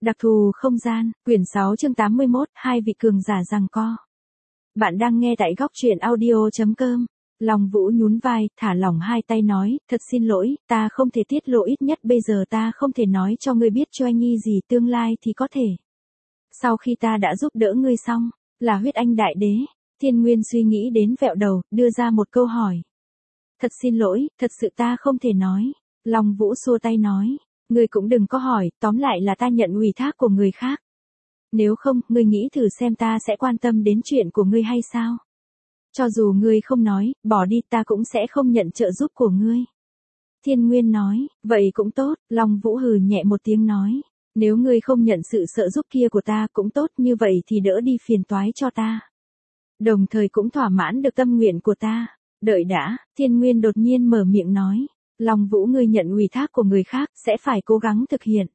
Đặc thù không gian, quyển 6 chương 81, hai vị cường giả giằng co. Bạn đang nghe tại góc truyện audio.com. Long Vũ nhún vai, thả lỏng hai tay nói, thật xin lỗi, ta không thể tiết lộ, ít nhất bây giờ ta không thể nói cho ngươi biết Choai Nhi gì, tương lai thì có thể. Sau khi ta đã giúp đỡ ngươi xong, là huyết anh đại đế. Thiên Nguyên suy nghĩ đến vẹo đầu, đưa ra một câu hỏi. Thật xin lỗi, thật sự ta không thể nói. Long Vũ xua tay nói. Ngươi cũng đừng có hỏi, tóm lại là ta nhận ủy thác của người khác. Nếu không, ngươi nghĩ thử xem ta sẽ quan tâm đến chuyện của ngươi hay sao? Cho dù ngươi không nói, bỏ đi, ta cũng sẽ không nhận trợ giúp của ngươi. Thiên Nguyên nói, vậy cũng tốt. Long Vũ hừ nhẹ một tiếng nói. Nếu ngươi không nhận sự trợ giúp kia của ta cũng tốt, như vậy thì đỡ đi phiền toái cho ta. Đồng thời cũng thỏa mãn được tâm nguyện của ta. Đợi đã, Thiên Nguyên đột nhiên mở miệng nói. Long Vũ, ngươi nhận ủy thác của người khác, sẽ phải cố gắng thực hiện.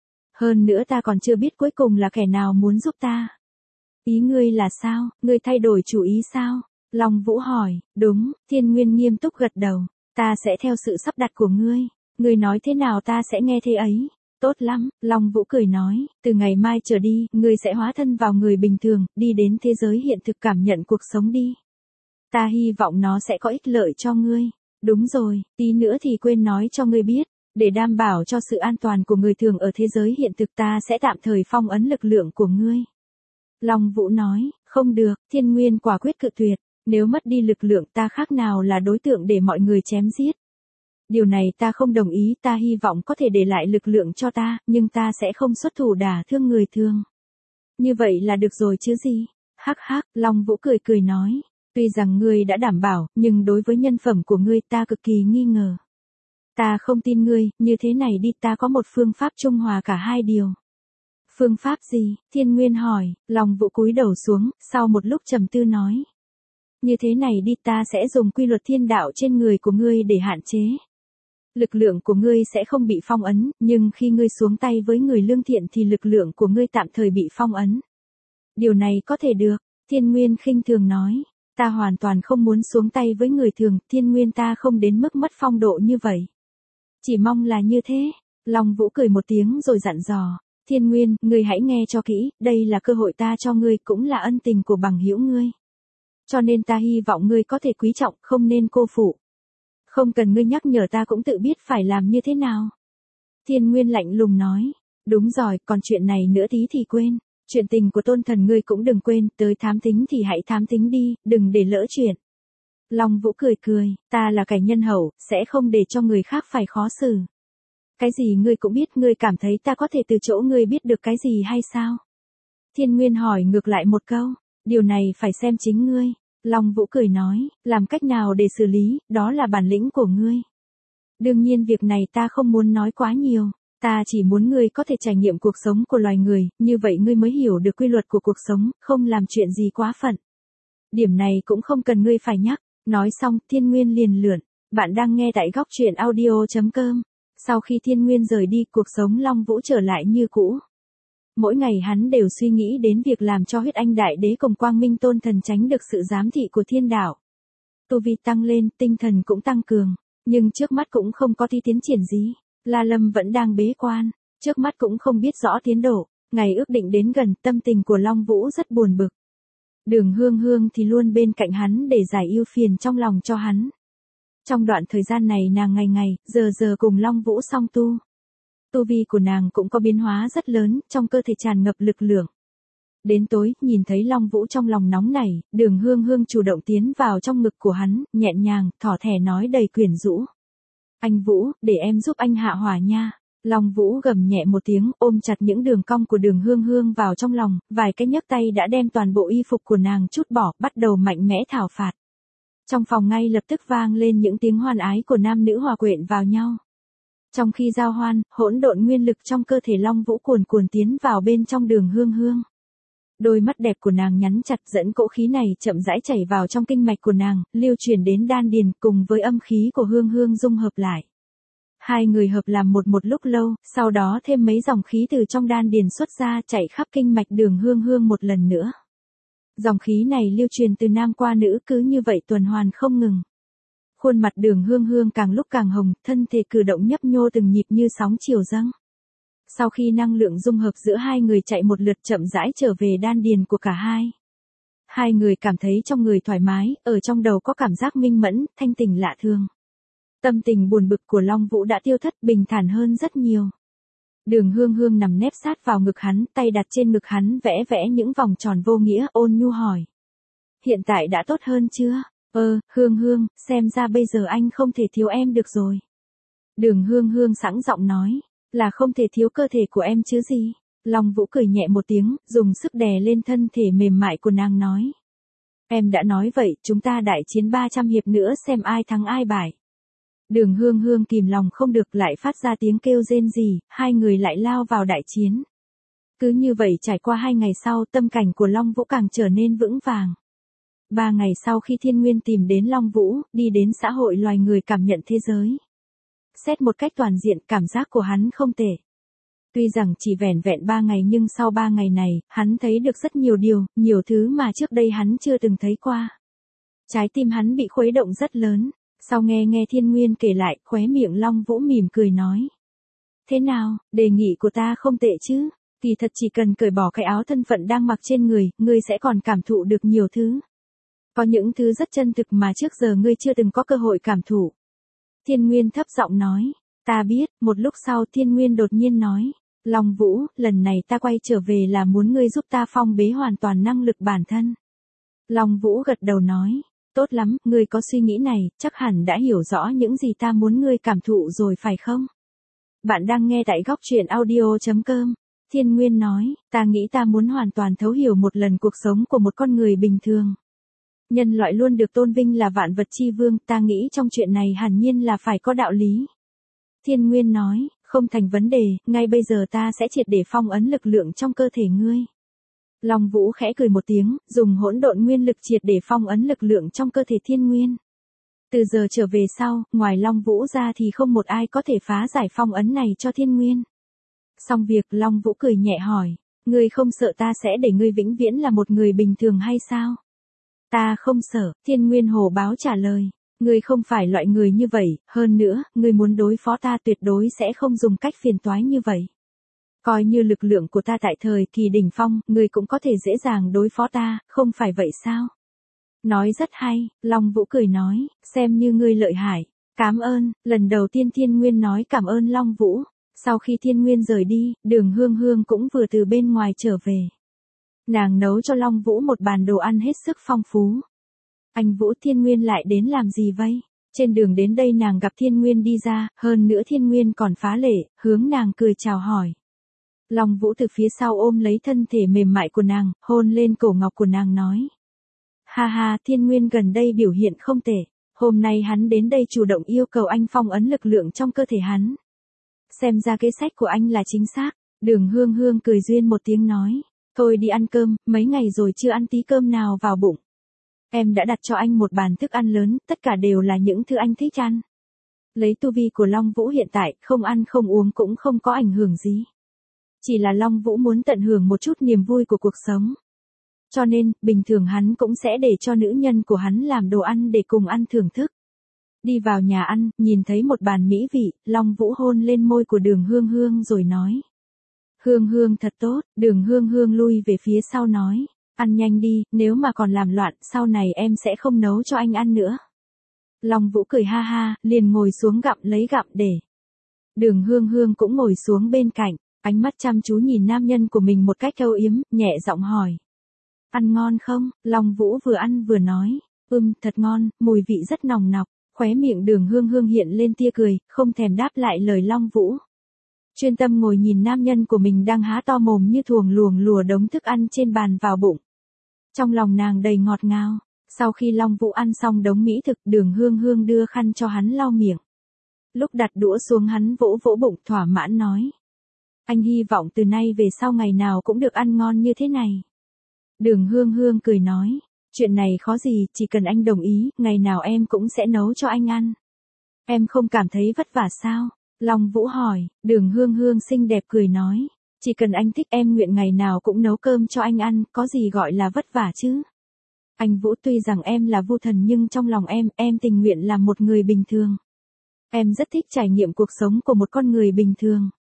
Hơn nữa ta còn chưa biết cuối cùng là kẻ nào muốn giúp ta. Ý ngươi là sao, ngươi thay đổi chủ ý sao? Long Vũ hỏi, đúng, Thiên Nguyên nghiêm túc gật đầu. Ta sẽ theo sự sắp đặt của ngươi. Ngươi nói thế nào ta sẽ nghe thế ấy. Tốt lắm, Long Vũ cười nói, từ ngày mai trở đi, ngươi sẽ hóa thân vào người bình thường, đi đến thế giới hiện thực cảm nhận cuộc sống đi. Ta hy vọng nó sẽ có ích lợi cho ngươi. Đúng rồi, tí nữa thì quên nói cho ngươi biết, để đảm bảo cho sự an toàn của người thường ở thế giới hiện thực ta sẽ tạm thời phong ấn lực lượng của ngươi. Long Vũ nói, không được, Thiên Nguyên quả quyết cự tuyệt, nếu mất đi lực lượng ta khác nào là đối tượng để mọi người chém giết. Điều này ta không đồng ý, ta hy vọng có thể để lại lực lượng cho ta, nhưng ta sẽ không xuất thủ đả thương người thường. Như vậy là được rồi chứ gì? Hắc hắc, Long Vũ cười cười nói. Tuy rằng ngươi đã đảm bảo, nhưng đối với nhân phẩm của ngươi ta cực kỳ nghi ngờ. Ta không tin ngươi, như thế này đi, ta có một phương pháp trung hòa cả hai điều. Phương pháp gì? Thiên Nguyên hỏi. Long Vũ cúi đầu xuống, sau một lúc trầm tư nói. Như thế này đi, ta sẽ dùng quy luật thiên đạo trên người của ngươi để hạn chế. Lực lượng của ngươi sẽ không bị phong ấn, nhưng khi ngươi xuống tay với người lương thiện thì lực lượng của ngươi tạm thời bị phong ấn. Điều này có thể được, Thiên Nguyên khinh thường nói. Ta hoàn toàn không muốn xuống tay với người thường, Thiên Nguyên, ta không đến mức mất phong độ như vậy. Chỉ mong là như thế. Long Vũ cười một tiếng rồi dặn dò. Thiên Nguyên, ngươi hãy nghe cho kỹ, đây là cơ hội ta cho ngươi, cũng là ân tình của bằng hữu ngươi. Cho nên ta hy vọng ngươi có thể quý trọng, không nên cô phụ. Không cần ngươi nhắc nhở, ta cũng tự biết phải làm như thế nào. Thiên Nguyên lạnh lùng nói. Đúng rồi, còn chuyện này nữa tí thì quên. Chuyện tình của tôn thần ngươi cũng đừng quên, tới thám thính thì hãy thám thính đi, đừng để lỡ chuyện. Long Vũ cười cười, ta là kẻ nhân hậu, sẽ không để cho người khác phải khó xử. Cái gì ngươi cũng biết, ngươi cảm thấy ta có thể từ chỗ ngươi biết được cái gì hay sao? Thiên Nguyên hỏi ngược lại một câu, điều này phải xem chính ngươi. Long Vũ cười nói, làm cách nào để xử lý, đó là bản lĩnh của ngươi. Đương nhiên việc này ta không muốn nói quá nhiều. Ta chỉ muốn ngươi có thể trải nghiệm cuộc sống của loài người, như vậy ngươi mới hiểu được quy luật của cuộc sống, không làm chuyện gì quá phận. Điểm này cũng không cần ngươi phải nhắc. Nói xong, Thiên Nguyên liền lượn. Bạn đang nghe tại góc truyện audio.com. Sau khi Thiên Nguyên rời đi, cuộc sống Long Vũ trở lại như cũ. Mỗi ngày hắn đều suy nghĩ đến việc làm cho huyết anh đại đế cùng Quang Minh tôn thần tránh được sự giám thị của thiên đạo. Tu vi tăng lên, tinh thần cũng tăng cường, nhưng trước mắt cũng không có tiến triển gì. La Lâm vẫn đang bế quan, trước mắt cũng không biết rõ tiến độ, ngày ước định đến gần, tâm tình của Long Vũ rất buồn bực. Đường Hương Hương thì luôn bên cạnh hắn để giải ưu phiền trong lòng cho hắn. Trong đoạn thời gian này nàng ngày ngày, giờ cùng Long Vũ song tu. Tu vi của nàng cũng có biến hóa rất lớn, trong cơ thể tràn ngập lực lượng. Đến tối, nhìn thấy Long Vũ trong lòng nóng nảy, Đường Hương Hương chủ động tiến vào trong ngực của hắn, nhẹ nhàng, thỏ thẻ nói đầy quyến rũ. Anh Vũ, để em giúp anh hạ hỏa nha. Long Vũ gầm nhẹ một tiếng, ôm chặt những đường cong của Đường Hương Hương vào trong lòng, vài cái nhấc tay đã đem toàn bộ y phục của nàng trút bỏ, bắt đầu mạnh mẽ thảo phạt. Trong phòng ngay lập tức vang lên những tiếng hoan ái của nam nữ hòa quyện vào nhau. Trong khi giao hoan, hỗn độn nguyên lực trong cơ thể Long Vũ cuồn cuồn tiến vào bên trong Đường Hương Hương. Đôi mắt đẹp của nàng nhắn chặt, dẫn cỗ khí này chậm rãi chảy vào trong kinh mạch của nàng, lưu truyền đến đan điền, cùng với âm khí của Hương Hương dung hợp lại. Hai người hợp làm một lúc lâu, sau đó thêm mấy dòng khí từ trong đan điền xuất ra, chạy khắp kinh mạch Đường Hương Hương một lần nữa. Dòng khí này lưu truyền từ nam qua nữ, cứ như vậy tuần hoàn không ngừng. Khuôn mặt Đường Hương Hương càng lúc càng hồng, thân thể cử động nhấp nhô từng nhịp như sóng chiều dâng. Sau khi năng lượng dung hợp giữa hai người chạy một lượt chậm rãi trở về đan điền của cả hai. Hai người cảm thấy trong người thoải mái, ở trong đầu có cảm giác minh mẫn, thanh tỉnh lạ thường. Tâm tình buồn bực của Long Vũ đã tiêu thất, bình thản hơn rất nhiều. Đường Hương Hương nằm nép sát vào ngực hắn, tay đặt trên ngực hắn vẽ vẽ những vòng tròn vô nghĩa, ôn nhu hỏi. Hiện tại đã tốt hơn chưa? Hương Hương, xem ra bây giờ anh không thể thiếu em được rồi. Đường Hương Hương sẵn giọng nói, là không thể thiếu cơ thể của em chứ gì. Long Vũ cười nhẹ một tiếng, dùng sức đè lên thân thể mềm mại của nàng nói. Em đã nói vậy, chúng ta đại chiến 300 hiệp nữa xem ai thắng ai bại. Đường Hương Hương kìm lòng không được lại phát ra tiếng kêu rên rỉ, hai người lại lao vào đại chiến. Cứ như vậy trải qua 2 ngày sau, tâm cảnh của Long Vũ càng trở nên vững vàng. 3 ngày sau khi Thiên Nguyên tìm đến Long Vũ, đi đến xã hội loài người cảm nhận thế giới. Xét một cách toàn diện, cảm giác của hắn không tệ. Tuy rằng chỉ vẻn vẹn 3 ngày nhưng sau 3 ngày này, hắn thấy được rất nhiều điều, nhiều thứ mà trước đây hắn chưa từng thấy qua. Trái tim hắn bị khuấy động rất lớn. Sau nghe Thiên Nguyên kể lại, khóe miệng Long Vũ mỉm cười nói. Thế nào, đề nghị của ta không tệ chứ? Kỳ thật chỉ cần cởi bỏ cái áo thân phận đang mặc trên người, ngươi sẽ còn cảm thụ được nhiều thứ. Có những thứ rất chân thực mà trước giờ ngươi chưa từng có cơ hội cảm thụ. Thiên Nguyên thấp giọng nói. Ta biết. Một lúc sau Thiên Nguyên đột nhiên nói. Long Vũ, lần này ta quay trở về là muốn ngươi giúp ta phong bế hoàn toàn năng lực bản thân. Long Vũ gật đầu nói. Tốt lắm, ngươi có suy nghĩ này, chắc hẳn đã hiểu rõ những gì ta muốn ngươi cảm thụ rồi phải không? Bạn đang nghe tại góc truyện audio.com. Thiên Nguyên nói, ta nghĩ ta muốn hoàn toàn thấu hiểu một lần cuộc sống của một con người bình thường. Nhân loại luôn được tôn vinh là vạn vật chi vương, ta nghĩ trong chuyện này hẳn nhiên là phải có đạo lý. Thiên Nguyên nói, không thành vấn đề, ngay bây giờ ta sẽ triệt để phong ấn lực lượng trong cơ thể ngươi. Long Vũ khẽ cười một tiếng, dùng hỗn độn nguyên lực triệt để phong ấn lực lượng trong cơ thể Thiên Nguyên. Từ giờ trở về sau, ngoài Long Vũ ra thì không một ai có thể phá giải phong ấn này cho Thiên Nguyên. Xong việc, Long Vũ cười nhẹ hỏi, ngươi không sợ ta sẽ để ngươi vĩnh viễn là một người bình thường hay sao? Ta không sợ, Thiên Nguyên hồ báo trả lời, ngươi không phải loại người như vậy, hơn nữa, ngươi muốn đối phó ta tuyệt đối sẽ không dùng cách phiền toái như vậy. Coi như lực lượng của ta tại thời kỳ đỉnh phong, ngươi cũng có thể dễ dàng đối phó ta, không phải vậy sao? Nói rất hay, Long Vũ cười nói, xem như ngươi lợi hại. Cảm ơn, lần đầu tiên Thiên Nguyên nói cảm ơn Long Vũ. Sau khi Thiên Nguyên rời đi, Đường Hương Hương cũng vừa từ bên ngoài trở về. Nàng nấu cho Long Vũ một bàn đồ ăn hết sức phong phú. Anh Vũ, Thiên Nguyên lại đến làm gì vậy? Trên đường đến đây nàng gặp Thiên Nguyên đi ra, hơn nữa Thiên Nguyên còn phá lệ, hướng nàng cười chào hỏi. Long Vũ từ phía sau ôm lấy thân thể mềm mại của nàng, hôn lên cổ ngọc của nàng nói. Ha ha, Thiên Nguyên gần đây biểu hiện không tệ. Hôm nay hắn đến đây chủ động yêu cầu anh phong ấn lực lượng trong cơ thể hắn. Xem ra kế sách của anh là chính xác. Đường Hương Hương cười duyên một tiếng nói. Thôi đi ăn cơm, mấy ngày rồi chưa ăn tí cơm nào vào bụng. Em đã đặt cho anh một bàn thức ăn lớn, tất cả đều là những thứ anh thích ăn. Lấy tu vi của Long Vũ hiện tại, không ăn không uống cũng không có ảnh hưởng gì. Chỉ là Long Vũ muốn tận hưởng một chút niềm vui của cuộc sống. Cho nên, bình thường hắn cũng sẽ để cho nữ nhân của hắn làm đồ ăn để cùng ăn thưởng thức. Đi vào nhà ăn, nhìn thấy một bàn mỹ vị, Long Vũ hôn lên môi của Đường Hương Hương rồi nói. Hương Hương thật tốt, Đường Hương Hương lui về phía sau nói. Ăn nhanh đi, nếu mà còn làm loạn, sau này em sẽ không nấu cho anh ăn nữa. Long Vũ cười ha ha, liền ngồi xuống gặm lấy gặm để. Đường Hương Hương cũng ngồi xuống bên cạnh, ánh mắt chăm chú nhìn nam nhân của mình một cách âu yếm, nhẹ giọng hỏi. Ăn ngon không? Long Vũ vừa ăn vừa nói. Thật ngon, mùi vị rất nồng nọc. Khóe miệng Đường Hương Hương hiện lên tia cười, không thèm đáp lại lời Long Vũ. Chuyên tâm ngồi nhìn nam nhân của mình đang há to mồm như thuồng luồng lùa đống thức ăn trên bàn vào bụng. Trong lòng nàng đầy ngọt ngào. Sau khi Long Vũ ăn xong đống mỹ thực, Đường Hương Hương đưa khăn cho hắn lau miệng. Lúc đặt đũa xuống hắn vỗ vỗ bụng thỏa mãn nói. Anh hy vọng từ nay về sau ngày nào cũng được ăn ngon như thế này. Đường Hương Hương cười nói. Chuyện này khó gì, chỉ cần anh đồng ý, ngày nào em cũng sẽ nấu cho anh ăn. Em không cảm thấy vất vả sao? Long Vũ hỏi. Đường Hương Hương xinh đẹp cười nói. Chỉ cần anh thích em nguyện ngày nào cũng nấu cơm cho anh ăn, có gì gọi là vất vả chứ? Anh Vũ, tuy rằng em là vu thần nhưng trong lòng em tình nguyện làm một người bình thường. Em rất thích trải nghiệm cuộc sống của một con người bình thường.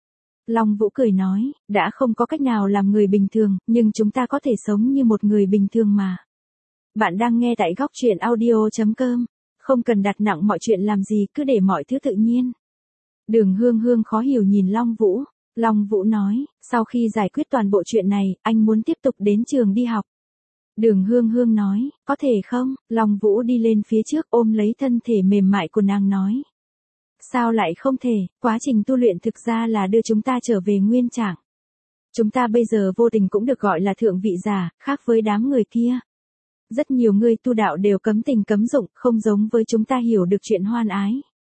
Long Vũ cười nói, đã không có cách nào làm người bình thường, nhưng chúng ta có thể sống như một người bình thường mà. Bạn đang nghe tại góc truyện audio.com. Không cần đặt nặng mọi chuyện làm gì, cứ để mọi thứ tự nhiên. Đường Hương Hương khó hiểu nhìn Long Vũ. Long Vũ nói, sau khi giải quyết toàn bộ chuyện này, anh muốn tiếp tục đến trường đi học. Đường Hương Hương nói, có thể không? Long Vũ đi lên phía trước ôm lấy thân thể mềm mại của nàng nói. Sao lại không thể, quá trình tu luyện thực ra là đưa chúng ta trở về nguyên trạng. Chúng ta bây giờ vô tình cũng được gọi là thượng vị giả, khác với đám người kia. Rất nhiều người tu đạo đều cấm tình cấm dụng, không giống với chúng ta hiểu được chuyện hoan ái.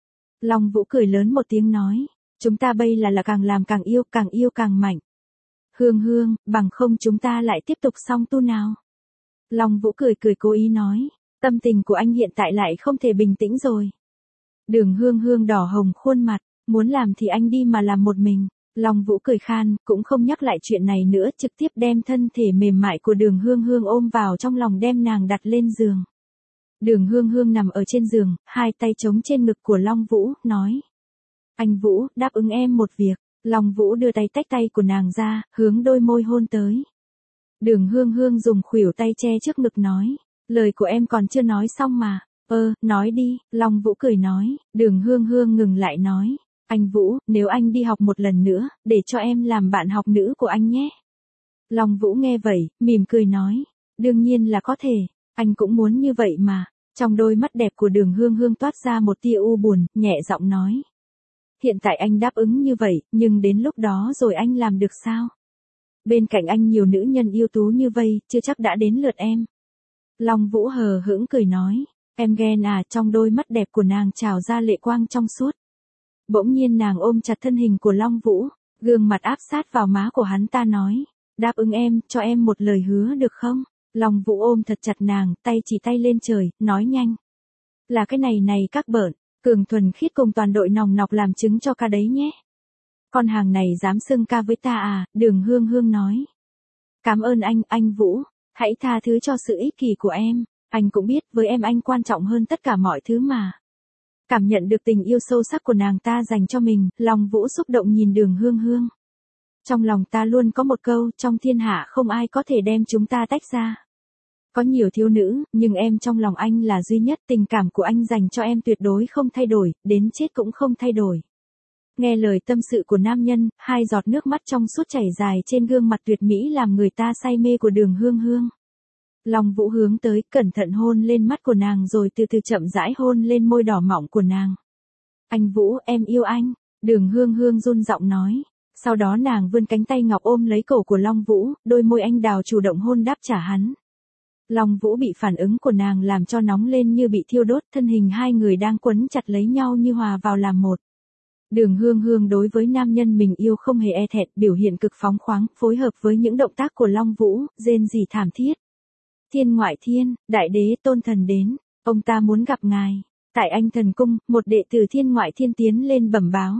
Long Vũ cười lớn một tiếng nói, chúng ta bây là càng làm càng yêu càng mạnh. Hương Hương, bằng không chúng ta lại tiếp tục song tu nào. Long Vũ cười cố ý nói, tâm tình của anh hiện tại lại không thể bình tĩnh rồi. Đường Hương Hương đỏ hồng khuôn mặt, muốn làm thì anh đi mà làm một mình. Long Vũ cười khan, cũng không nhắc lại chuyện này nữa, trực tiếp đem thân thể mềm mại của Đường Hương Hương ôm vào trong lòng, đem nàng đặt lên giường. Đường Hương Hương nằm ở trên giường, hai tay chống trên ngực của Long Vũ, nói. Anh Vũ, đáp ứng em một việc. Long Vũ đưa tay tách tay của nàng ra, hướng đôi môi hôn tới. Đường Hương Hương dùng khuỷu tay che trước ngực nói. Lời của em còn chưa nói xong mà. Nói đi. Long Vũ cười nói. Đường Hương Hương ngừng lại nói. Anh Vũ, nếu anh đi học một lần nữa, để cho em làm bạn học nữ của anh nhé. Long Vũ nghe vậy, mỉm cười nói. Đương nhiên là có thể, anh cũng muốn như vậy mà. Trong đôi mắt đẹp của Đường Hương Hương toát ra một tia u buồn, nhẹ giọng nói. Hiện tại anh đáp ứng như vậy, nhưng đến lúc đó rồi anh làm được sao? Bên cạnh anh nhiều nữ nhân ưu tú như vậy, chưa chắc đã đến lượt em. Long Vũ hờ hững cười nói. Em ghen à? Trong đôi mắt đẹp của nàng trào ra lệ quang trong suốt. Bỗng nhiên nàng ôm chặt thân hình của Long Vũ, gương mặt áp sát vào má của hắn ta nói. Đáp ứng em, cho em một lời hứa được không? Long Vũ ôm thật chặt nàng, tay chỉ tay lên trời, nói nhanh. Là cái này các bợn, cường thuần khiết cùng toàn đội nòng nọc làm chứng cho ca đấy nhé. Con hàng này dám xưng ca với ta à? Đường Hương Hương nói. Cảm ơn anh Vũ, hãy tha thứ cho sự ích kỷ của em, anh cũng biết với em anh quan trọng hơn tất cả mọi thứ mà. Cảm nhận được tình yêu sâu sắc của nàng ta dành cho mình, Long Vũ xúc động nhìn Đường Hương Hương. Trong lòng ta luôn có một câu, trong thiên hạ không ai có thể đem chúng ta tách ra. Có nhiều thiếu nữ, nhưng em trong lòng anh là duy nhất, tình cảm của anh dành cho em tuyệt đối không thay đổi, đến chết cũng không thay đổi. Nghe lời tâm sự của nam nhân, hai giọt nước mắt trong suốt chảy dài trên gương mặt tuyệt mỹ làm người ta say mê của Đường Hương Hương. Long Vũ hướng tới, cẩn thận hôn lên mắt của nàng rồi từ từ chậm rãi hôn lên môi đỏ mọng của nàng. Anh Vũ, em yêu anh. Đường Hương Hương run giọng nói. Sau đó nàng vươn cánh tay ngọc ôm lấy cổ của Long Vũ, đôi môi anh đào chủ động hôn đáp trả hắn. Long Vũ bị phản ứng của nàng làm cho nóng lên như bị thiêu đốt, thân hình hai người đang quấn chặt lấy nhau như hòa vào làm một. Đường Hương Hương đối với nam nhân mình yêu không hề e thẹn, biểu hiện cực phóng khoáng, phối hợp với những động tác của Long Vũ, rên rỉ thảm thiết. Thiên ngoại thiên, đại đế Tôn Thần đến, ông ta muốn gặp ngài. Tại Anh Thần Cung, một đệ tử thiên ngoại thiên tiến lên bẩm báo.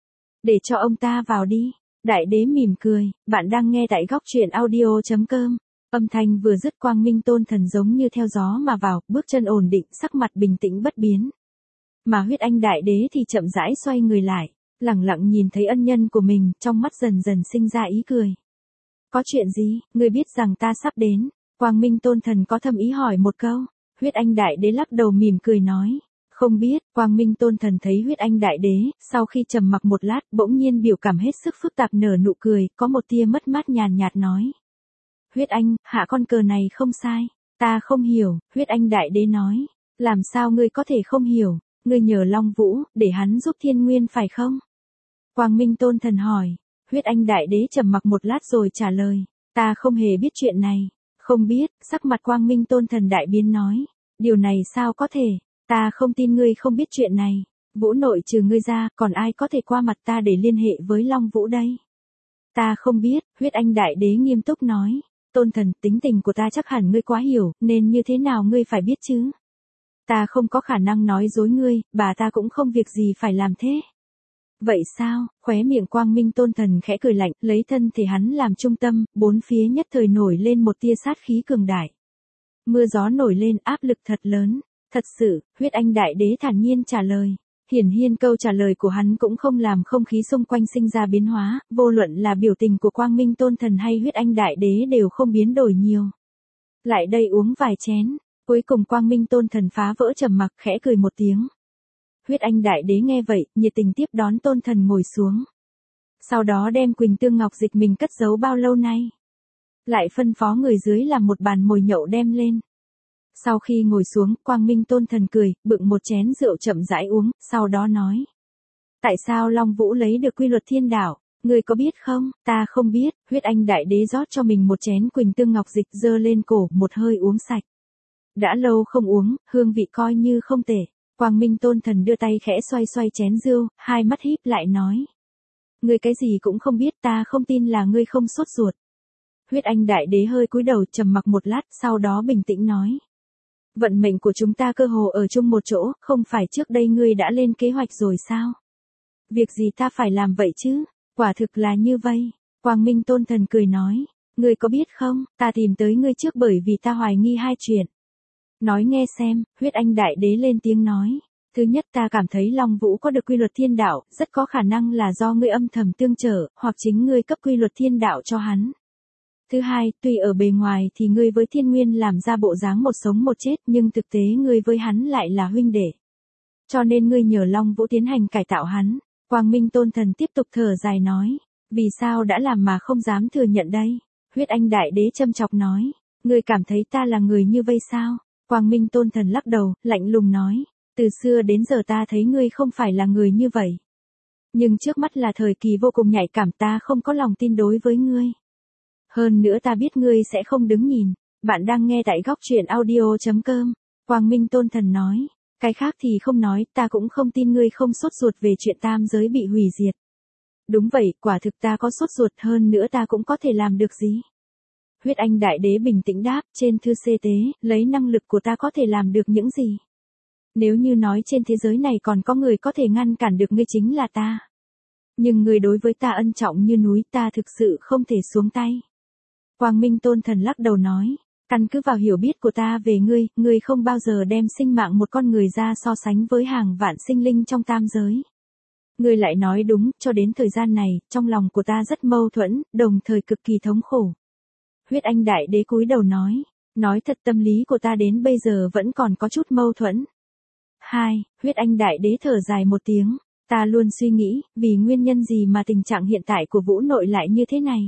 Để cho ông ta vào đi. Đại đế mỉm cười, bạn đang nghe tại góc truyện audio.com. Âm thanh vừa dứt Quang Minh Tôn Thần giống như theo gió mà vào, bước chân ổn định, sắc mặt bình tĩnh bất biến. Mà Huyết Anh Đại Đế thì chậm rãi xoay người lại, lẳng lặng nhìn thấy ân nhân của mình, trong mắt dần dần sinh ra ý cười. Có chuyện gì, ngươi biết rằng ta sắp đến? Quang Minh Tôn Thần có thâm ý hỏi một câu. Huyết Anh Đại Đế lắc đầu mỉm cười nói. Không biết. Quang Minh Tôn Thần thấy Huyết Anh Đại Đế, sau khi trầm mặc một lát, bỗng nhiên biểu cảm hết sức phức tạp nở nụ cười, có một tia mất mát nhàn nhạt nói. Huyết Anh, hạ con cờ này không sai. Ta không hiểu. Huyết Anh Đại Đế nói. Làm sao ngươi có thể không hiểu? Ngươi nhờ Long Vũ, để hắn giúp Thiên Nguyên phải không? Quang Minh Tôn Thần hỏi. Huyết Anh Đại Đế trầm mặc một lát rồi trả lời. Ta không hề biết chuyện này. Không biết. Sắc mặt Quang Minh Tôn Thần đại biến nói. Điều này sao có thể? Ta không tin ngươi không biết chuyện này. Vũ nội trừ ngươi ra, còn ai có thể qua mặt ta để liên hệ với Long Vũ đây? Ta không biết. Huyết Anh Đại Đế nghiêm túc nói. Tôn Thần, tính tình của ta chắc hẳn ngươi quá hiểu, nên như thế nào ngươi phải biết chứ? Ta không có khả năng nói dối ngươi, bà ta cũng không việc gì phải làm thế. Vậy sao? Khóe miệng Quang Minh Tôn Thần khẽ cười lạnh, lấy thân thể hắn làm trung tâm, bốn phía nhất thời nổi lên một tia sát khí cường đại. Mưa gió nổi lên, áp lực thật lớn. Thật sự, Huyết Anh Đại Đế thản nhiên trả lời. Hiển nhiên câu trả lời của hắn cũng không làm không khí xung quanh sinh ra biến hóa, vô luận là biểu tình của Quang Minh Tôn Thần hay Huyết Anh Đại Đế đều không biến đổi nhiều. Lại đây uống vài chén, cuối cùng Quang Minh Tôn Thần phá vỡ trầm mặc khẽ cười một tiếng. Huyết Anh Đại Đế nghe vậy, nhiệt tình tiếp đón Tôn Thần ngồi xuống. Sau đó đem Quỳnh Tương Ngọc Dịch mình cất giấu bao lâu nay. Lại phân phó người dưới làm một bàn mồi nhậu đem lên. Sau khi ngồi xuống, Quang Minh Tôn Thần cười, bưng một chén rượu chậm rãi uống, sau đó nói. Tại sao Long Vũ lấy được quy luật thiên đạo? Ngươi có biết không? Ta không biết. Huyết Anh Đại Đế rót cho mình một chén Quỳnh Tương Ngọc Dịch dơ lên cổ, một hơi uống sạch. Đã lâu không uống, hương vị coi như không tệ. Quang Minh Tôn Thần đưa tay khẽ xoay xoay chén rượu, hai mắt híp lại nói. Ngươi cái gì cũng không biết, ta không tin là ngươi không sốt ruột. Huyết Anh Đại Đế hơi cúi đầu trầm mặc một lát, sau đó bình tĩnh nói. Vận mệnh của chúng ta cơ hồ ở chung một chỗ, không phải trước đây ngươi đã lên kế hoạch rồi sao? Việc gì ta phải làm vậy chứ? Quả thực là như vậy. Quang Minh Tôn Thần cười nói. Ngươi có biết không, ta tìm tới ngươi trước bởi vì ta hoài nghi hai chuyện. Nói nghe xem, Huyết Anh Đại Đế lên tiếng nói. Thứ nhất, ta cảm thấy Long Vũ có được quy luật thiên đạo, rất có khả năng là do ngươi âm thầm tương trợ, hoặc chính ngươi cấp quy luật thiên đạo cho hắn. Thứ hai, tuy ở bề ngoài thì ngươi với Thiên Nguyên làm ra bộ dáng một sống một chết, nhưng thực tế ngươi với hắn lại là huynh đệ. Cho nên ngươi nhờ Long Vũ tiến hành cải tạo hắn. Quang Minh Tôn Thần tiếp tục thở dài nói. Vì sao đã làm mà không dám thừa nhận đây? Huyết Anh Đại Đế châm chọc nói. Ngươi cảm thấy ta là người như vậy sao? Quang Minh Tôn Thần lắc đầu, lạnh lùng nói. Từ xưa đến giờ ta thấy ngươi không phải là người như vậy. Nhưng trước mắt là thời kỳ vô cùng nhạy cảm, ta không có lòng tin đối với ngươi. Hơn nữa ta biết ngươi sẽ không đứng nhìn. Bạn đang nghe tại góc truyện audio.com. Quang Minh Tôn Thần nói. Cái khác thì không nói, ta cũng không tin ngươi không sốt ruột về chuyện tam giới bị hủy diệt. Đúng vậy, quả thực ta có sốt ruột, hơn nữa ta cũng có thể làm được gì. Huyết Anh Đại Đế bình tĩnh đáp, trên thư xê tế, lấy năng lực của ta có thể làm được những gì. Nếu như nói trên thế giới này còn có người có thể ngăn cản được ngươi chính là ta. Nhưng ngươi đối với ta ân trọng như núi, ta thực sự không thể xuống tay. Quang Minh Tôn Thần lắc đầu nói, căn cứ vào hiểu biết của ta về ngươi, ngươi không bao giờ đem sinh mạng một con người ra so sánh với hàng vạn sinh linh trong tam giới. Ngươi lại nói đúng, cho đến thời gian này, trong lòng của ta rất mâu thuẫn, đồng thời cực kỳ thống khổ. Huyết Anh Đại Đế cúi đầu nói thật tâm lý của ta đến bây giờ vẫn còn có chút mâu thuẫn. 2. Huyết Anh Đại Đế thở dài một tiếng, ta luôn suy nghĩ, vì nguyên nhân gì mà tình trạng hiện tại của Vũ Nội lại như thế này.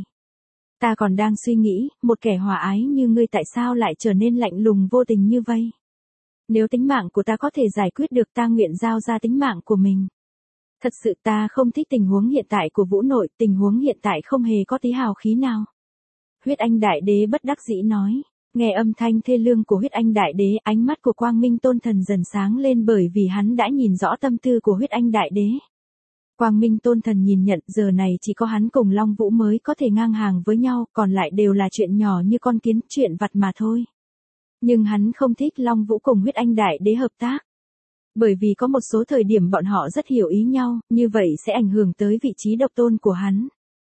Ta còn đang suy nghĩ, một kẻ hòa ái như ngươi tại sao lại trở nên lạnh lùng vô tình như vậy. Nếu tính mạng của ta có thể giải quyết được, ta nguyện giao ra tính mạng của mình. Thật sự ta không thích tình huống hiện tại của Vũ Nội, tình huống hiện tại không hề có tí hào khí nào. Huyết Anh Đại Đế bất đắc dĩ nói. Nghe âm thanh thê lương của Huyết Anh Đại Đế, ánh mắt của Quang Minh Tôn Thần dần sáng lên bởi vì hắn đã nhìn rõ tâm tư của Huyết Anh Đại Đế. Quang Minh Tôn Thần nhìn nhận giờ này chỉ có hắn cùng Long Vũ mới có thể ngang hàng với nhau, còn lại đều là chuyện nhỏ như con kiến, chuyện vặt mà thôi. Nhưng hắn không thích Long Vũ cùng Huyết Anh Đại Đế hợp tác. Bởi vì có một số thời điểm bọn họ rất hiểu ý nhau, như vậy sẽ ảnh hưởng tới vị trí độc tôn của hắn.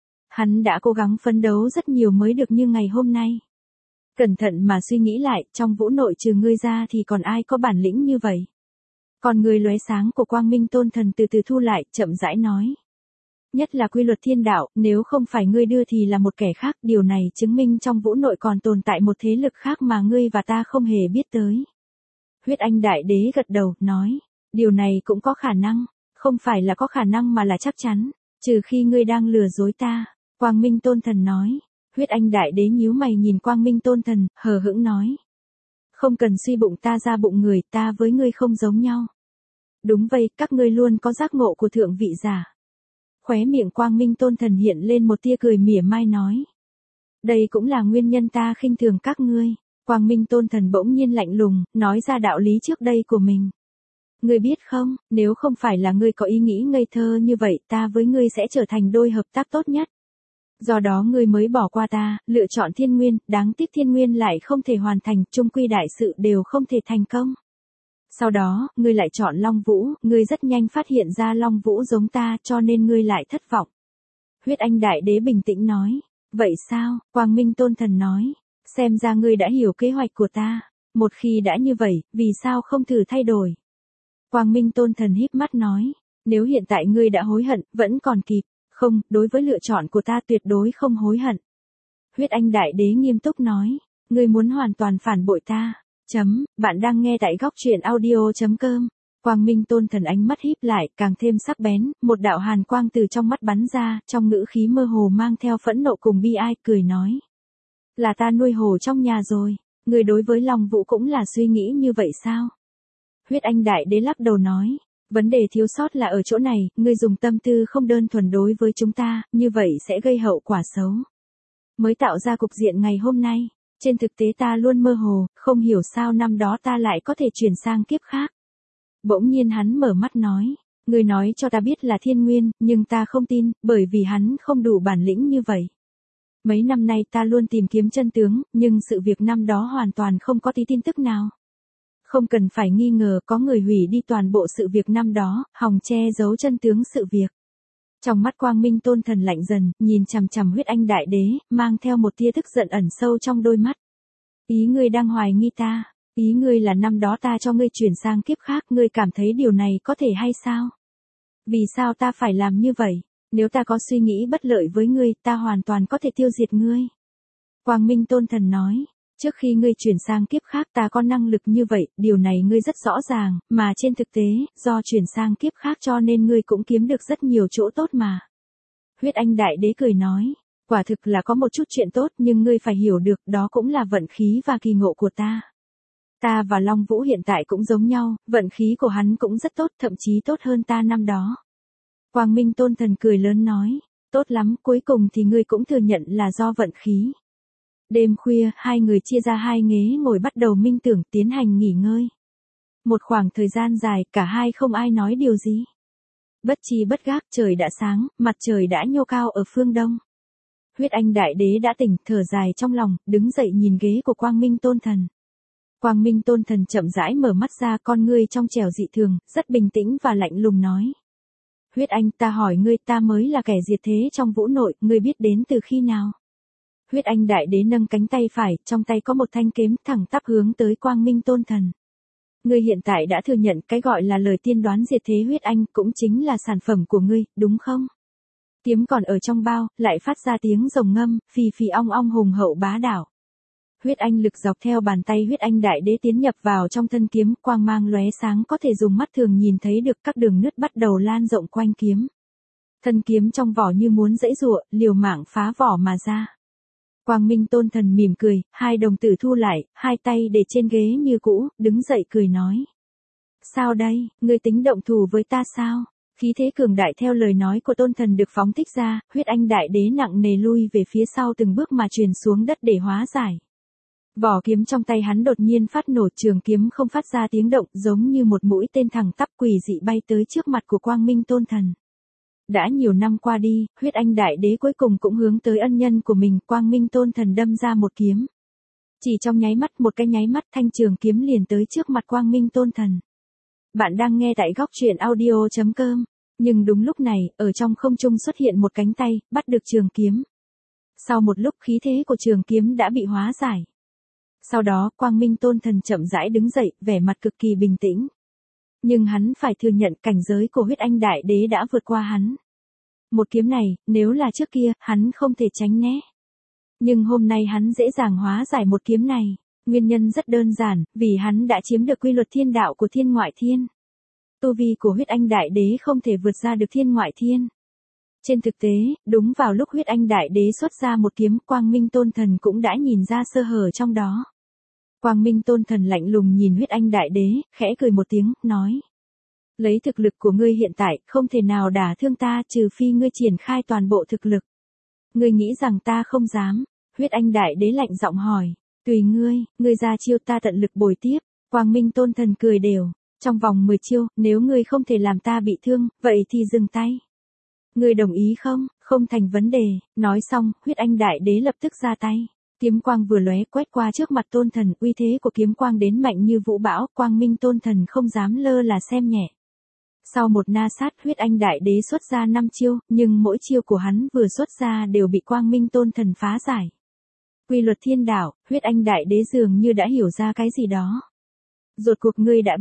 Hắn đã cố gắng phấn đấu rất nhiều mới được như ngày hôm nay. Cẩn thận mà suy nghĩ lại, trong Vũ Nội trừ ngươi ra thì còn ai có bản lĩnh như vậy. Còn người lóe sáng của Quang Minh Tôn Thần từ từ thu lại, chậm rãi nói. Nhất là quy luật thiên đạo, nếu không phải ngươi đưa thì là một kẻ khác, điều này chứng minh trong Vũ Nội còn tồn tại một thế lực khác mà ngươi và ta không hề biết tới. Huyết Anh Đại Đế gật đầu, nói, điều này cũng có khả năng, không phải là có khả năng mà là chắc chắn, trừ khi ngươi đang lừa dối ta. Quang Minh Tôn Thần nói. Huyết Anh Đại Đế nhíu mày nhìn Quang Minh Tôn Thần, hờ hững nói. Không cần suy bụng ta ra bụng người, ta với ngươi không giống nhau. Đúng vậy, các ngươi luôn có giác ngộ của thượng vị giả. Khóe miệng Quang Minh Tôn Thần hiện lên một tia cười mỉa mai nói. Đây cũng là nguyên nhân ta khinh thường các ngươi. Quang Minh Tôn Thần bỗng nhiên lạnh lùng, nói ra đạo lý trước đây của mình. Ngươi biết không, nếu không phải là ngươi có ý nghĩ ngây thơ như vậy, ta với ngươi sẽ trở thành đôi hợp tác tốt nhất. Do đó ngươi mới bỏ qua ta, lựa chọn Thiên Nguyên, đáng tiếc Thiên Nguyên lại không thể hoàn thành, chung quy đại sự đều không thể thành công. Sau đó, ngươi lại chọn Long Vũ, ngươi rất nhanh phát hiện ra Long Vũ giống ta, cho nên ngươi lại thất vọng. Huyết Anh Đại Đế bình tĩnh nói. Vậy sao? Quang Minh Tôn Thần nói. Xem ra ngươi đã hiểu kế hoạch của ta. Một khi đã như vậy, vì sao không thử thay đổi? Quang Minh Tôn Thần híp mắt nói, nếu hiện tại ngươi đã hối hận, vẫn còn kịp. Không, đối với lựa chọn của ta tuyệt đối không hối hận. Huyết Anh Đại Đế nghiêm túc nói, ngươi muốn hoàn toàn phản bội ta. Bạn đang nghe tại góc truyện audio.com. Quang Minh Tôn Thần ánh mắt híp lại, càng thêm sắc bén, một đạo hàn quang từ trong mắt bắn ra, trong ngữ khí mơ hồ mang theo phẫn nộ cùng bi ai, cười nói. Là ta nuôi hổ trong nhà rồi, ngươi đối với Long Vũ cũng là suy nghĩ như vậy sao? Huyết Anh Đại Đế lắc đầu nói, vấn đề thiếu sót là ở chỗ này, ngươi dùng tâm tư không đơn thuần đối với chúng ta, như vậy sẽ gây hậu quả xấu. Mới tạo ra cục diện ngày hôm nay, trên thực tế ta luôn mơ hồ, không hiểu sao năm đó ta lại có thể chuyển sang kiếp khác. Bỗng nhiên hắn mở mắt nói, ngươi nói cho ta biết là Thiên Nguyên, nhưng ta không tin, bởi vì hắn không đủ bản lĩnh như vậy. Mấy năm nay ta luôn tìm kiếm chân tướng, nhưng sự việc năm đó hoàn toàn không có tí tin tức nào. Không cần phải nghi ngờ có người hủy đi toàn bộ sự việc năm đó, hòng che giấu chân tướng sự việc. Trong mắt Quang Minh Tôn Thần lạnh dần, nhìn chằm chằm Huyết Anh Đại Đế, mang theo một tia tức giận ẩn sâu trong đôi mắt. Ý ngươi đang hoài nghi ta, ý ngươi là năm đó ta cho ngươi chuyển sang kiếp khác, ngươi cảm thấy điều này có thể hay sao? Vì sao ta phải làm như vậy? Nếu ta có suy nghĩ bất lợi với ngươi, ta hoàn toàn có thể tiêu diệt ngươi. Quang Minh Tôn Thần nói, trước khi ngươi chuyển sang kiếp khác ta có năng lực như vậy, điều này ngươi rất rõ ràng, mà trên thực tế, do chuyển sang kiếp khác cho nên ngươi cũng kiếm được rất nhiều chỗ tốt mà. Huyết Anh Đại Đế cười nói, quả thực là có một chút chuyện tốt nhưng ngươi phải hiểu được đó cũng là vận khí và kỳ ngộ của ta. Ta và Long Vũ hiện tại cũng giống nhau, vận khí của hắn cũng rất tốt, thậm chí tốt hơn ta năm đó. Quang Minh Tôn Thần cười lớn nói, tốt lắm, cuối cùng thì ngươi cũng thừa nhận là do vận khí. Đêm khuya, hai người chia ra hai ghế ngồi bắt đầu minh tưởng tiến hành nghỉ ngơi. Một khoảng thời gian dài, cả hai không ai nói điều gì. Bất chi bất giác trời đã sáng, mặt trời đã nhô cao ở phương đông. Huyết Anh Đại Đế đã tỉnh, thở dài trong lòng, đứng dậy nhìn ghế của Quang Minh Tôn Thần. Quang Minh Tôn Thần chậm rãi mở mắt ra, con ngươi trong trẻo dị thường, rất bình tĩnh và lạnh lùng nói. Huyết Anh, ta hỏi ngươi, ta mới là kẻ diệt thế trong Vũ Nội, ngươi biết đến từ khi nào? Huyết Anh Đại Đế nâng cánh tay phải, trong tay có một thanh kiếm thẳng tắp hướng tới Quang Minh Tôn Thần. Ngươi hiện tại đã thừa nhận cái gọi là lời tiên đoán diệt thế Huyết Anh cũng chính là sản phẩm của ngươi, đúng không? Kiếm còn ở trong bao, lại phát ra tiếng rồng ngâm, phì phì ong ong hùng hậu bá đạo. Huyết Anh lực dọc theo bàn tay Huyết Anh Đại Đế tiến nhập vào trong thân kiếm, quang mang lóe sáng có thể dùng mắt thường nhìn thấy được, các đường nứt bắt đầu lan rộng quanh kiếm. Thân kiếm trong vỏ như muốn giãy giụa, liều mạng phá vỏ mà ra. Quang Minh Tôn Thần mỉm cười, hai đồng tử thu lại, hai tay để trên ghế như cũ, đứng dậy cười nói. Sao đây, ngươi tính động thủ với ta sao? Khí thế cường đại theo lời nói của Tôn Thần được phóng thích ra, Huyết Anh Đại Đế nặng nề lui về phía sau từng bước mà truyền xuống đất để hóa giải. Vỏ kiếm trong tay hắn đột nhiên phát nổ, trường kiếm không phát ra tiếng động, giống như một mũi tên thẳng tắp quỷ dị bay tới trước mặt của Quang Minh Tôn Thần. Đã nhiều năm qua đi, Huyết Anh Đại Đế cuối cùng cũng hướng tới ân nhân của mình, Quang Minh Tôn Thần đâm ra một kiếm. Chỉ trong nháy mắt, một cái nháy mắt, thanh trường kiếm liền tới trước mặt Quang Minh Tôn Thần. Bạn đang nghe tại góc truyện audio.com. Nhưng đúng lúc này, ở trong không trung xuất hiện một cánh tay, bắt được trường kiếm. Sau một lúc khí thế của trường kiếm đã bị hóa giải. Sau đó, Quang Minh Tôn Thần chậm rãi đứng dậy, vẻ mặt cực kỳ bình tĩnh. Nhưng hắn phải thừa nhận cảnh giới của Huyết Anh Đại Đế đã vượt qua hắn. Một kiếm này, nếu là trước kia, hắn không thể tránh né. Nhưng hôm nay hắn dễ dàng hóa giải một kiếm này. Nguyên nhân rất đơn giản, vì hắn đã chiếm được quy luật thiên đạo của thiên ngoại thiên. Tu vi của Huyết Anh Đại Đế không thể vượt ra được thiên ngoại thiên. Trên thực tế, đúng vào lúc Huyết Anh Đại Đế xuất ra một kiếm, Quang Minh Tôn Thần cũng đã nhìn ra sơ hở trong đó. Quang Minh Tôn Thần lạnh lùng nhìn Huyết Anh Đại Đế, khẽ cười một tiếng, nói. Lấy thực lực của ngươi hiện tại, không thể nào đả thương ta trừ phi ngươi triển khai toàn bộ thực lực. Ngươi nghĩ rằng ta không dám? Huyết Anh Đại Đế lạnh giọng hỏi. Tùy ngươi ra chiêu ta tận lực bồi tiếp. Quang Minh Tôn Thần cười đều. Trong vòng 10 chiêu, nếu ngươi không thể làm ta bị thương, vậy thì dừng tay. Ngươi đồng ý không? Không thành vấn đề. Nói xong, Huyết Anh Đại Đế lập tức ra tay. Kiếm quang vừa lóe quét qua trước mặt Tôn Thần, uy thế của kiếm quang đến mạnh như vũ bão, Quang Minh Tôn Thần không dám lơ là xem nhẹ. Sau một na sát, Huyết Anh Đại Đế xuất ra 5 chiêu, nhưng mỗi chiêu của hắn vừa xuất ra đều bị Quang Minh Tôn Thần phá giải. Quy luật thiên đạo, Huyết Anh Đại Đế dường như đã hiểu ra cái gì đó. Rốt cuộc ngươi đã biết,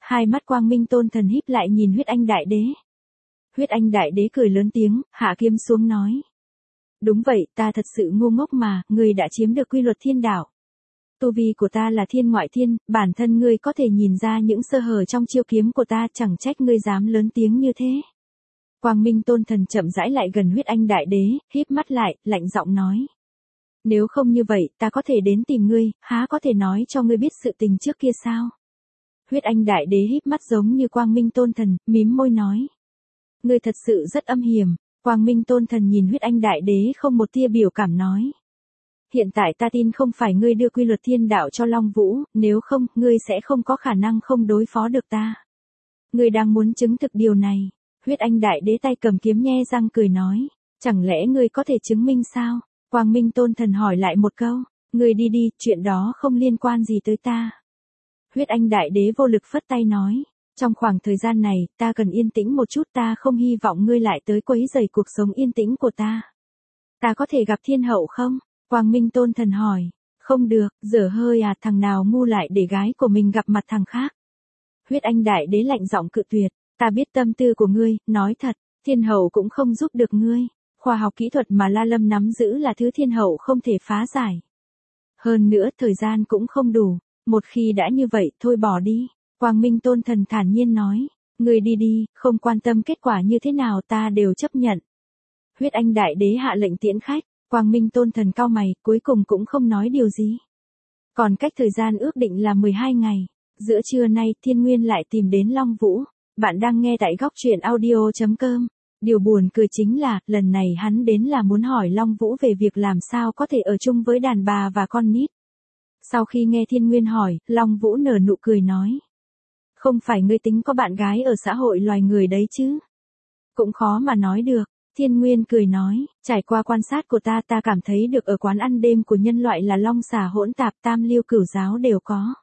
Hai mắt Quang Minh Tôn Thần híp lại nhìn Huyết Anh Đại Đế. Huyết Anh Đại Đế cười lớn tiếng, hạ kiếm xuống nói. Đúng vậy, ta thật sự ngu ngốc mà, ngươi đã chiếm được quy luật thiên đạo. Tu vi của ta là thiên ngoại thiên, bản thân ngươi có thể nhìn ra những sơ hở trong chiêu kiếm của ta, chẳng trách ngươi dám lớn tiếng như thế. Quang Minh Tôn Thần chậm rãi lại gần Huyết Anh Đại Đế, híp mắt lại, lạnh giọng nói. Nếu không như vậy, ta có thể đến tìm ngươi, há có thể nói cho ngươi biết sự tình trước kia sao? Huyết Anh Đại Đế híp mắt giống như Quang Minh Tôn Thần, mím môi nói. Ngươi thật sự rất âm hiểm. Quang Minh Tôn Thần nhìn Huyết Anh Đại Đế không một tia biểu cảm nói. Hiện tại ta tin không phải ngươi đưa quy luật thiên đạo cho Long Vũ, nếu không, ngươi sẽ không có khả năng không đối phó được ta. Ngươi đang muốn chứng thực điều này. Huyết Anh Đại Đế tay cầm kiếm nhe răng cười nói. Chẳng lẽ ngươi có thể chứng minh sao? Quang Minh Tôn Thần hỏi lại một câu. Ngươi đi đi, chuyện đó không liên quan gì tới ta. Huyết Anh Đại Đế vô lực phất tay nói. Trong khoảng thời gian này, ta cần yên tĩnh một chút, ta không hy vọng ngươi lại tới quấy rầy cuộc sống yên tĩnh của ta. Ta có thể gặp thiên hậu không? Quang Minh Tôn Thần hỏi. Không được, dở hơi à, thằng nào ngu lại để gái của mình gặp mặt thằng khác. Huyết Anh Đại Đế lạnh giọng cự tuyệt. Ta biết tâm tư của ngươi, nói thật, thiên hậu cũng không giúp được ngươi. Khoa học kỹ thuật mà La Lâm nắm giữ là thứ thiên hậu không thể phá giải. Hơn nữa thời gian cũng không đủ, một khi đã như vậy thôi bỏ đi. Quang Minh Tôn Thần thản nhiên nói, ngươi đi đi, không quan tâm kết quả như thế nào ta đều chấp nhận. Huyết Anh Đại Đế hạ lệnh tiễn khách, Quang Minh Tôn Thần cau mày, cuối cùng cũng không nói điều gì. Còn cách thời gian ước định là 12 ngày, giữa trưa nay Thiên Nguyên lại tìm đến Long Vũ. Bạn đang nghe tại góc truyện audio.com. Điều buồn cười chính là, lần này hắn đến là muốn hỏi Long Vũ về việc làm sao có thể ở chung với đàn bà và con nít. Sau khi nghe Thiên Nguyên hỏi, Long Vũ nở nụ cười nói. Không phải ngươi tính có bạn gái ở xã hội loài người đấy chứ? Cũng khó mà nói được. Thiên Nguyên cười nói, trải qua quan sát của ta cảm thấy được ở quán ăn đêm của nhân loại là long xà hỗn tạp, tam lưu cửu giáo đều có.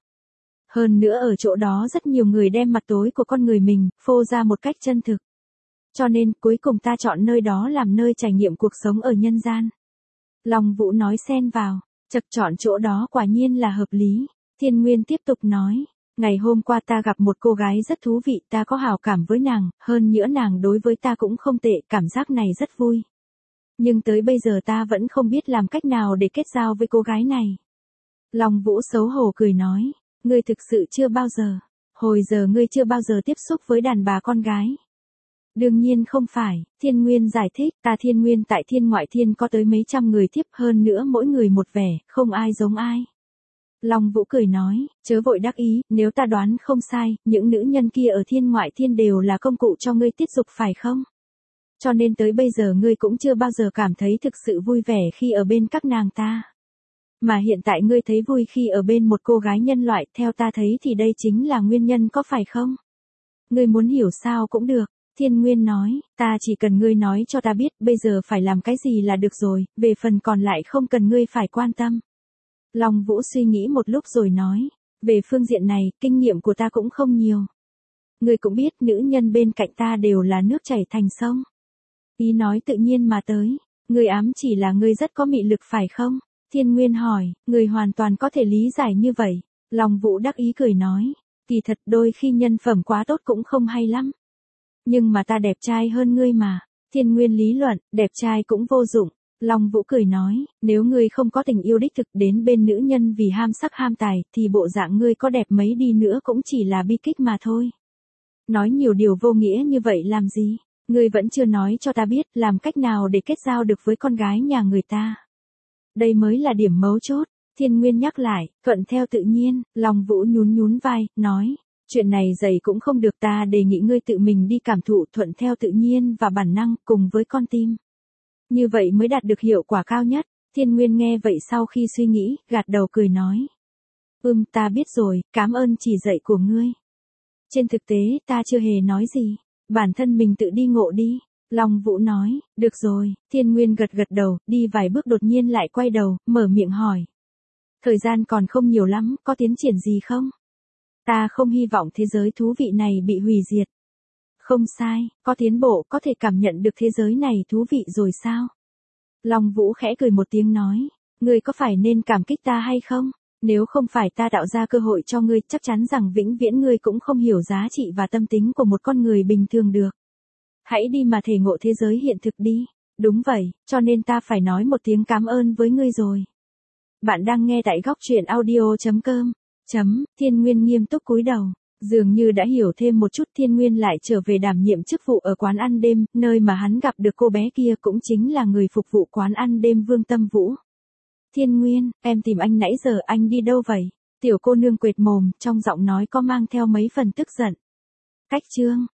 Hơn nữa ở chỗ đó rất nhiều người đem mặt tối của con người mình, phô ra một cách chân thực. Cho nên, cuối cùng ta chọn nơi đó làm nơi trải nghiệm cuộc sống ở nhân gian. Long Vũ nói xen vào, chọn chỗ đó quả nhiên là hợp lý. Thiên Nguyên tiếp tục nói, ngày hôm qua ta gặp một cô gái rất thú vị, ta có hảo cảm với nàng, hơn nữa nàng đối với ta cũng không tệ, cảm giác này rất vui. Nhưng tới bây giờ ta vẫn không biết làm cách nào để kết giao với cô gái này. Long Vũ xấu hổ cười nói, ngươi thực sự chưa bao giờ, hồi giờ ngươi chưa bao giờ tiếp xúc với đàn bà con gái. Đương nhiên không phải, Thiên Nguyên giải thích, ta Thiên Nguyên tại thiên ngoại thiên có tới mấy trăm người thiếp, hơn nữa mỗi người một vẻ, không ai giống ai. Long Vũ cười nói, chớ vội đắc ý, nếu ta đoán không sai, những nữ nhân kia ở thiên ngoại thiên đều là công cụ cho ngươi tiết dục phải không? Cho nên tới bây giờ ngươi cũng chưa bao giờ cảm thấy thực sự vui vẻ khi ở bên các nàng ta. Mà hiện tại ngươi thấy vui khi ở bên một cô gái nhân loại, theo ta thấy thì đây chính là nguyên nhân có phải không? Ngươi muốn hiểu sao cũng được. Thiên Nguyên nói, ta chỉ cần ngươi nói cho ta biết bây giờ phải làm cái gì là được rồi, về phần còn lại không cần ngươi phải quan tâm. Long Vũ suy nghĩ một lúc rồi nói, về phương diện này, kinh nghiệm của ta cũng không nhiều. Ngươi cũng biết nữ nhân bên cạnh ta đều là nước chảy thành sông. Ý nói tự nhiên mà tới, ngươi ám chỉ là ngươi rất có mị lực phải không? Thiên Nguyên hỏi, ngươi hoàn toàn có thể lý giải như vậy. Long Vũ đắc ý cười nói, kỳ thật đôi khi nhân phẩm quá tốt cũng không hay lắm. Nhưng mà ta đẹp trai hơn ngươi mà. Thiên Nguyên lý luận, đẹp trai cũng vô dụng. Long Vũ cười nói, nếu ngươi không có tình yêu đích thực đến bên nữ nhân vì ham sắc ham tài, thì bộ dạng ngươi có đẹp mấy đi nữa cũng chỉ là bi kích mà thôi. Nói nhiều điều vô nghĩa như vậy làm gì? Ngươi vẫn chưa nói cho ta biết làm cách nào để kết giao được với con gái nhà người ta. Đây mới là điểm mấu chốt. Thiên Nguyên nhắc lại, thuận theo tự nhiên. Long Vũ nhún vai, nói. Chuyện này dày cũng không được, ta đề nghị ngươi tự mình đi cảm thụ thuận theo tự nhiên và bản năng cùng với con tim. Như vậy mới đạt được hiệu quả cao nhất. Thiên Nguyên nghe vậy sau khi suy nghĩ, gật đầu cười nói. Ta biết rồi, cảm ơn chỉ dạy của ngươi. Trên thực tế ta chưa hề nói gì, bản thân mình tự đi ngộ đi. Long Vũ nói, được rồi. Thiên Nguyên gật đầu, đi vài bước đột nhiên lại quay đầu, mở miệng hỏi. Thời gian còn không nhiều lắm, có tiến triển gì không? Ta không hy vọng thế giới thú vị này bị hủy diệt. Không sai, có tiến bộ, có thể cảm nhận được thế giới này thú vị rồi sao? Long Vũ khẽ cười một tiếng nói, ngươi có phải nên cảm kích ta hay không? Nếu không phải ta tạo ra cơ hội cho ngươi, chắc chắn rằng vĩnh viễn ngươi cũng không hiểu giá trị và tâm tính của một con người bình thường được. Hãy đi mà thể ngộ thế giới hiện thực đi. Đúng vậy, cho nên ta phải nói một tiếng cảm ơn với ngươi rồi. Bạn đang nghe tại góc truyện audio.com. Thiên Nguyên nghiêm túc cúi đầu. Dường như đã hiểu thêm một chút, Thiên Nguyên lại trở về đảm nhiệm chức vụ ở quán ăn đêm, nơi mà hắn gặp được cô bé kia cũng chính là người phục vụ quán ăn đêm Vương Tâm Vũ. Thiên Nguyên, em tìm anh nãy giờ, anh đi đâu vậy? Tiểu cô nương quệt mồm, trong giọng nói có mang theo mấy phần tức giận. Cách chương.